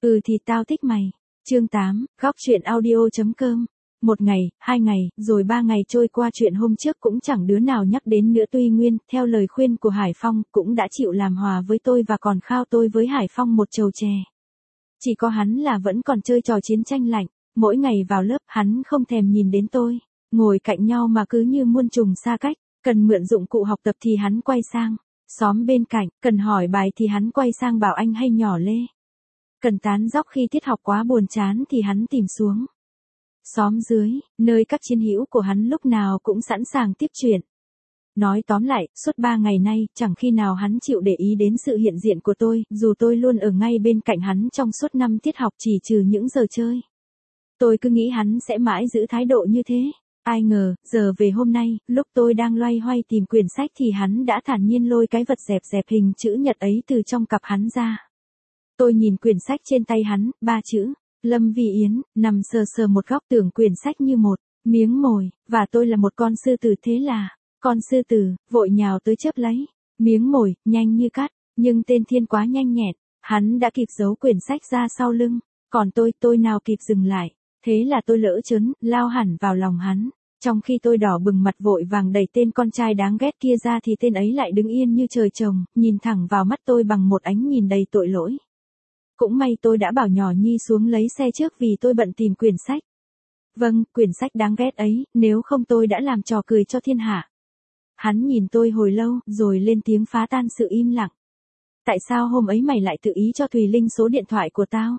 Ừ thì tao thích mày. Chương 8, góc truyện audio.com. Một ngày, 2 ngày, rồi 3 ngày trôi qua, chuyện hôm trước cũng chẳng đứa nào nhắc đến nữa. Tuy Nguyên, theo lời khuyên của Hải Phong, cũng đã chịu làm hòa với tôi và còn khao tôi với Hải Phong một chầu chè. Chỉ có hắn là vẫn còn chơi trò chiến tranh lạnh. Mỗi ngày vào lớp, hắn không thèm nhìn đến tôi. Ngồi cạnh nhau mà cứ như muôn trùng xa cách. Cần mượn dụng cụ học tập thì hắn quay sang xóm bên cạnh, cần hỏi bài thì hắn quay sang bảo anh hay nhỏ Lê. Cần tán dóc khi tiết học quá buồn chán thì hắn tìm xuống xóm dưới, nơi các chiến hữu của hắn lúc nào cũng sẵn sàng tiếp chuyện. Nói tóm lại, suốt 3 ngày nay, chẳng khi nào hắn chịu để ý đến sự hiện diện của tôi, dù tôi luôn ở ngay bên cạnh hắn trong suốt 5 tiết học chỉ trừ những giờ chơi. Tôi cứ nghĩ hắn sẽ mãi giữ thái độ như thế. Ai ngờ, giờ về hôm nay, lúc tôi đang loay hoay tìm quyển sách thì hắn đã thản nhiên lôi cái vật dẹp dẹp hình chữ nhật ấy từ trong cặp hắn ra. Tôi nhìn quyển sách trên tay hắn, 3 chữ, Lâm Vi Yến, nằm sờ sờ một góc tường quyển sách như một miếng mồi, và tôi là một con sư tử, thế là, con sư tử, vội nhào tới chớp lấy miếng mồi, nhanh như cắt, nhưng tên Thiên quá nhanh nhẹn, hắn đã kịp giấu quyển sách ra sau lưng, còn tôi nào kịp dừng lại, thế là tôi lỡ chớn, lao hẳn vào lòng hắn. Trong khi tôi đỏ bừng mặt vội vàng đẩy tên con trai đáng ghét kia ra thì tên ấy lại đứng yên như trời trồng, nhìn thẳng vào mắt tôi bằng một ánh nhìn đầy tội lỗi. Cũng may tôi đã bảo nhỏ Nhi xuống lấy xe trước vì tôi bận tìm quyển sách. Vâng, quyển sách đáng ghét ấy, nếu không tôi đã làm trò cười cho thiên hạ. Hắn nhìn tôi hồi lâu, rồi lên tiếng phá tan sự im lặng. Tại sao hôm ấy mày lại tự ý cho Thùy Linh số điện thoại của tao?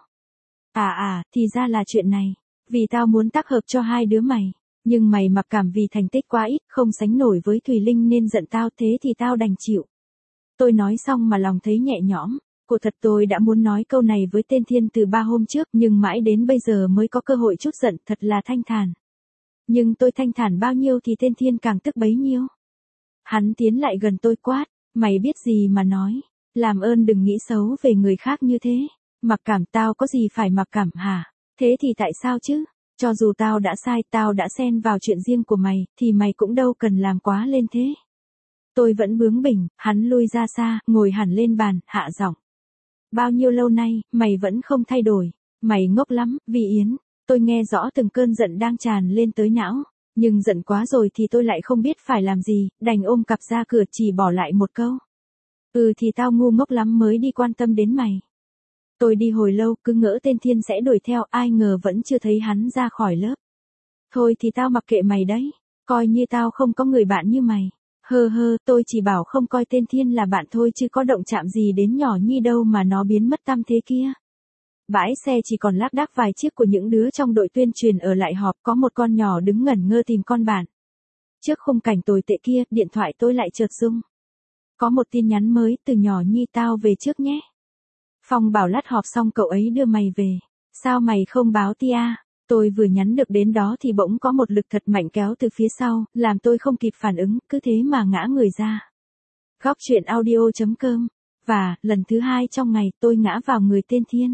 Thì ra là chuyện này. Vì tao muốn tác hợp cho hai đứa mày. Nhưng mày mặc cảm vì thành tích quá ít, không sánh nổi với Thùy Linh nên giận tao, thế thì tao đành chịu. Tôi nói xong mà lòng thấy nhẹ nhõm. Cô thật, tôi đã muốn nói câu này với tên Thiên từ 3 hôm trước, nhưng mãi đến bây giờ mới có cơ hội trút giận, thật là thanh thản. Nhưng tôi thanh thản bao nhiêu thì tên Thiên càng tức bấy nhiêu. Hắn tiến lại gần tôi quát, mày biết gì mà nói, làm ơn đừng nghĩ xấu về người khác như thế. Mặc cảm, tao có gì phải mặc cảm hả? Thế thì tại sao chứ? Cho dù tao đã sai, tao đã xen vào chuyện riêng của mày, thì mày cũng đâu cần làm quá lên thế. Tôi vẫn bướng bỉnh, hắn lui ra xa, ngồi hẳn lên bàn, hạ giọng. Bao nhiêu lâu nay, mày vẫn không thay đổi. Mày ngốc lắm, Vi Yến. Tôi nghe rõ từng cơn giận đang tràn lên tới não. Nhưng giận quá rồi thì tôi lại không biết phải làm gì, đành ôm cặp ra cửa, chỉ bỏ lại một câu. Ừ thì tao ngu ngốc lắm mới đi quan tâm đến mày. Tôi đi hồi lâu, cứ ngỡ tên Thiên sẽ đuổi theo, ai ngờ vẫn chưa thấy hắn ra khỏi lớp. Thôi thì tao mặc kệ mày đấy, coi như tao không có người bạn như mày. Tôi chỉ bảo không coi tên Thiên là bạn thôi chứ có động chạm gì đến nhỏ Nhi đâu mà nó biến mất tăm thế kia. Bãi xe chỉ còn lác đác vài chiếc của những đứa trong đội tuyên truyền ở lại họp, có một con nhỏ đứng ngẩn ngơ tìm con bạn. Trước khung cảnh tồi tệ kia, điện thoại tôi lại chợt rung. Có một tin nhắn mới từ nhỏ Nhi, tao về trước nhé. Phong bảo lát họp xong cậu ấy đưa mày về. Sao mày không báo tia? Tôi vừa nhắn được đến đó thì bỗng có một lực thật mạnh kéo từ phía sau, làm tôi không kịp phản ứng, cứ thế mà ngã người ra. Góc truyện audio.com. Và, lần thứ 2 trong ngày, tôi ngã vào người tên Thiên.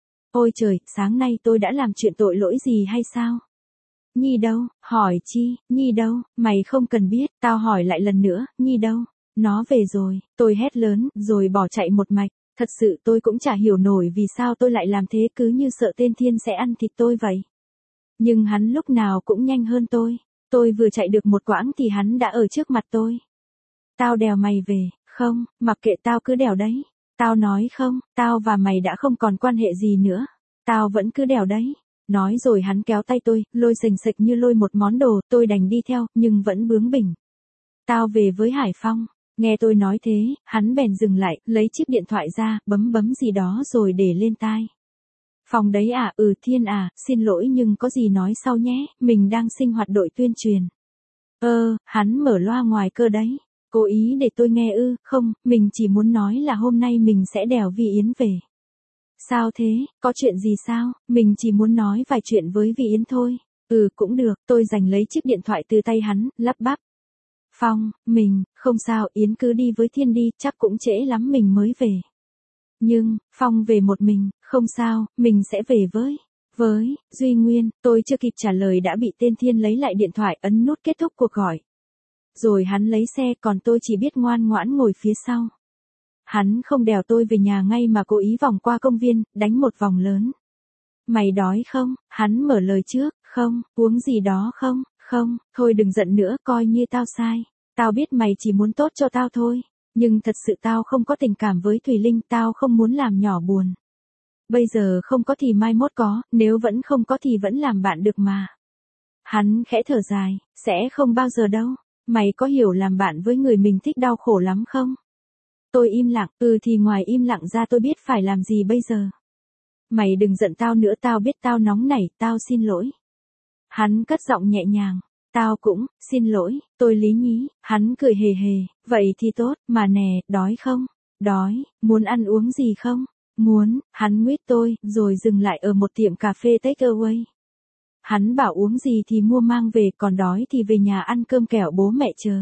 Ôi trời, sáng nay tôi đã làm chuyện tội lỗi gì hay sao? Nhi đâu? Hỏi chi? Nhi đâu? Mày không cần biết, tao hỏi lại lần nữa, Nhi đâu? Nó về rồi, tôi hét lớn, rồi bỏ chạy một mạch. Thật sự tôi cũng chả hiểu nổi vì sao tôi lại làm thế, cứ như sợ tên Thiên sẽ ăn thịt tôi vậy. Nhưng hắn lúc nào cũng nhanh hơn tôi. Tôi vừa chạy được một quãng thì hắn đã ở trước mặt tôi. Tao đèo mày về, không, mặc kệ tao cứ đèo đấy. Tao nói không, tao và mày đã không còn quan hệ gì nữa. Tao vẫn cứ đèo đấy. Nói rồi hắn kéo tay tôi, lôi sềnh sệch như lôi một món đồ, tôi đành đi theo, nhưng vẫn bướng bỉnh. Tao về với Hải Phong. Nghe tôi nói thế, hắn bèn dừng lại, lấy chiếc điện thoại ra, bấm gì đó rồi để lên tai. Phong đấy à? Ừ Thiên à, xin lỗi nhưng có gì nói sau nhé, mình đang sinh hoạt đội tuyên truyền. Hắn mở loa ngoài cơ đấy. Cố ý để tôi nghe ư? Không, mình chỉ muốn nói là hôm nay mình sẽ đèo Vi Yến về. Sao thế, có chuyện gì sao? Mình chỉ muốn nói vài chuyện với Vi Yến thôi. Ừ cũng được, tôi giành lấy chiếc điện thoại từ tay hắn, lắp bắp. Phong, không sao, Yến cứ đi với Thiên đi, chắc cũng trễ lắm mình mới về. Nhưng, Phong về một mình, không sao, mình sẽ về với Duy Nguyên. Tôi chưa kịp trả lời đã bị tên Thiên lấy lại điện thoại, ấn nút kết thúc cuộc gọi. Rồi hắn lấy xe, còn tôi chỉ biết ngoan ngoãn ngồi phía sau. Hắn không đèo tôi về nhà ngay mà cố ý vòng qua công viên, đánh một vòng lớn. Mày đói không? Hắn mở lời trước, không, uống gì đó không, không, thôi đừng giận nữa, coi như tao sai. Tao biết mày chỉ muốn tốt cho tao thôi, nhưng thật sự tao không có tình cảm với Thùy Linh, tao không muốn làm nhỏ buồn. Bây giờ không có thì mai mốt có, nếu vẫn không có thì vẫn làm bạn được mà. Hắn khẽ thở dài, sẽ không bao giờ đâu, mày có hiểu làm bạn với người mình thích đau khổ lắm không? Tôi im lặng, thì ngoài im lặng ra tôi biết phải làm gì bây giờ. Mày đừng giận tao nữa, tao biết tao nóng nảy, tao xin lỗi. Hắn cất giọng nhẹ nhàng, tao cũng, xin lỗi, tôi lý nhí, hắn cười hề hề, vậy thì tốt, mà nè, đói không? Đói, muốn ăn uống gì không? Muốn, hắn nguyết tôi, rồi dừng lại ở một tiệm cà phê take away. Hắn bảo uống gì thì mua mang về, còn đói thì về nhà ăn cơm kẻo bố mẹ chờ.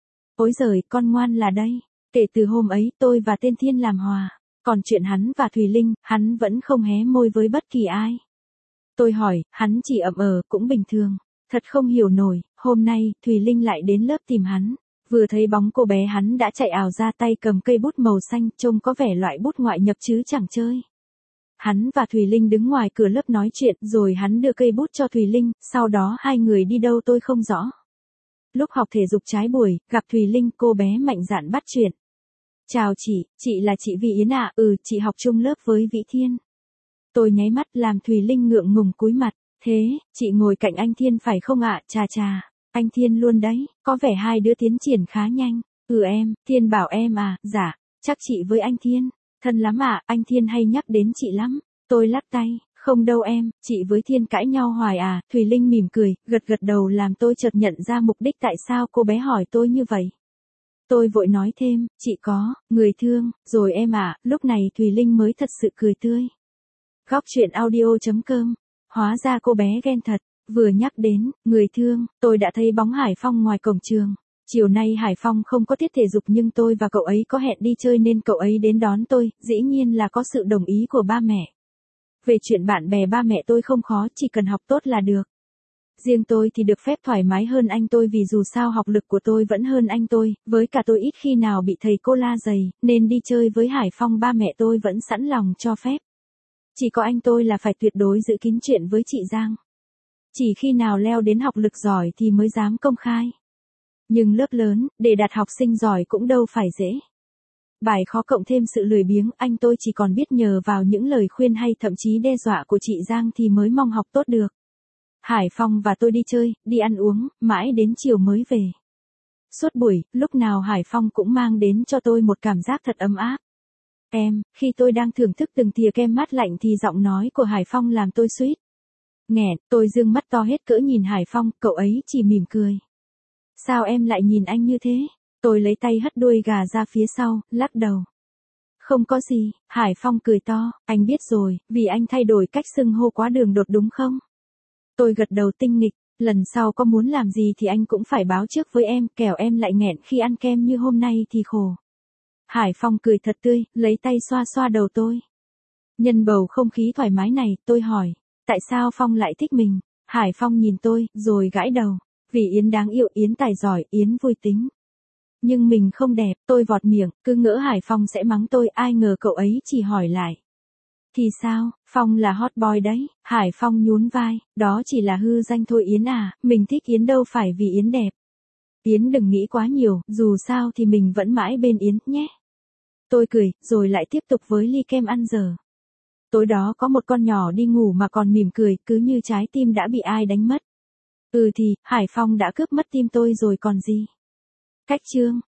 Ôi giời, con ngoan là đây. Kể từ hôm ấy tôi và tên Thiên làm hòa. Còn chuyện hắn và Thùy Linh, hắn vẫn không hé môi với bất kỳ ai. Tôi hỏi, hắn chỉ ậm cũng bình thường. Thật không hiểu nổi, hôm nay, Thùy Linh lại đến lớp tìm hắn. Vừa thấy bóng cô bé hắn đã chạy ào ra, tay cầm cây bút màu xanh, trông có vẻ loại bút ngoại nhập chứ chẳng chơi. Hắn và Thùy Linh đứng ngoài cửa lớp nói chuyện, rồi hắn đưa cây bút cho Thùy Linh, sau đó hai người đi đâu tôi không rõ. Lúc học thể dục trái buổi, gặp Thùy Linh, cô bé mạnh dạn bắt chuyện. Chào chị là chị Vy Yến ạ, chị học chung lớp với Vĩ Thiên. Tôi nháy mắt làm Thùy Linh ngượng ngùng cúi mặt, thế, chị ngồi cạnh anh Thiên phải không ạ? Chà, anh Thiên luôn đấy, có vẻ hai đứa tiến triển khá nhanh. Em, Thiên bảo em à, dạ, chắc chị với anh Thiên. Thân lắm ạ, anh Thiên hay nhắc đến chị lắm. Tôi lắc tay, không đâu em, chị với Thiên cãi nhau hoài à? Thùy Linh mỉm cười, gật đầu làm tôi chợt nhận ra mục đích tại sao cô bé hỏi tôi như vậy. Tôi vội nói thêm, chị có, người thương, rồi em ạ, lúc này Thùy Linh mới thật sự cười tươi. Góc truyện audio.com, hóa ra cô bé ghen thật, vừa nhắc đến, người thương, tôi đã thấy bóng Hải Phong ngoài cổng trường. Chiều nay Hải Phong không có tiết thể dục nhưng tôi và cậu ấy có hẹn đi chơi nên cậu ấy đến đón tôi, dĩ nhiên là có sự đồng ý của ba mẹ. Về chuyện bạn bè ba mẹ tôi không khó, chỉ cần học tốt là được. Riêng tôi thì được phép thoải mái hơn anh tôi vì dù sao học lực của tôi vẫn hơn anh tôi, với cả tôi ít khi nào bị thầy cô la dày, nên đi chơi với Hải Phong ba mẹ tôi vẫn sẵn lòng cho phép. Chỉ có anh tôi là phải tuyệt đối giữ kín chuyện với chị Giang. Chỉ khi nào leo đến học lực giỏi thì mới dám công khai. Nhưng lớp lớn, để đạt học sinh giỏi cũng đâu phải dễ. Bài khó cộng thêm sự lười biếng, anh tôi chỉ còn biết nhờ vào những lời khuyên hay thậm chí đe dọa của chị Giang thì mới mong học tốt được. Hải Phong và tôi đi chơi, đi ăn uống, mãi đến chiều mới về. Suốt buổi, lúc nào Hải Phong cũng mang đến cho tôi một cảm giác thật ấm áp. Khi tôi đang thưởng thức từng thìa kem mát lạnh thì giọng nói của Hải Phong làm tôi suýt nghẹn, tôi dương mắt to hết cỡ nhìn Hải Phong, cậu ấy chỉ mỉm cười. Sao em lại nhìn anh như thế? Tôi lấy tay hất đuôi gà ra phía sau, lắc đầu. Không có gì, Hải Phong cười to, anh biết rồi, vì anh thay đổi cách xưng hô quá đường đột đúng không? Tôi gật đầu tinh nghịch, lần sau có muốn làm gì thì anh cũng phải báo trước với em, kẻo em lại nghẹn khi ăn kem như hôm nay thì khổ. Hải Phong cười thật tươi, lấy tay xoa xoa đầu tôi. Nhân bầu không khí thoải mái này, tôi hỏi, tại sao Phong lại thích mình? Hải Phong nhìn tôi, rồi gãi đầu. Vì Yến đáng yêu, Yến tài giỏi, Yến vui tính. Nhưng mình không đẹp, tôi vọt miệng, cứ ngỡ Hải Phong sẽ mắng tôi, ai ngờ cậu ấy chỉ hỏi lại. Thì sao, Phong là hot boy đấy, Hải Phong nhún vai, đó chỉ là hư danh thôi Yến à, mình thích Yến đâu phải vì Yến đẹp. Yến đừng nghĩ quá nhiều, dù sao thì mình vẫn mãi bên Yến, nhé. Tôi cười, rồi lại tiếp tục với ly kem ăn dở. Tối đó có một con nhỏ đi ngủ mà còn mỉm cười, cứ như trái tim đã bị ai đánh mất. Thì, Hải Phong đã cướp mất tim tôi rồi còn gì. Cách chương.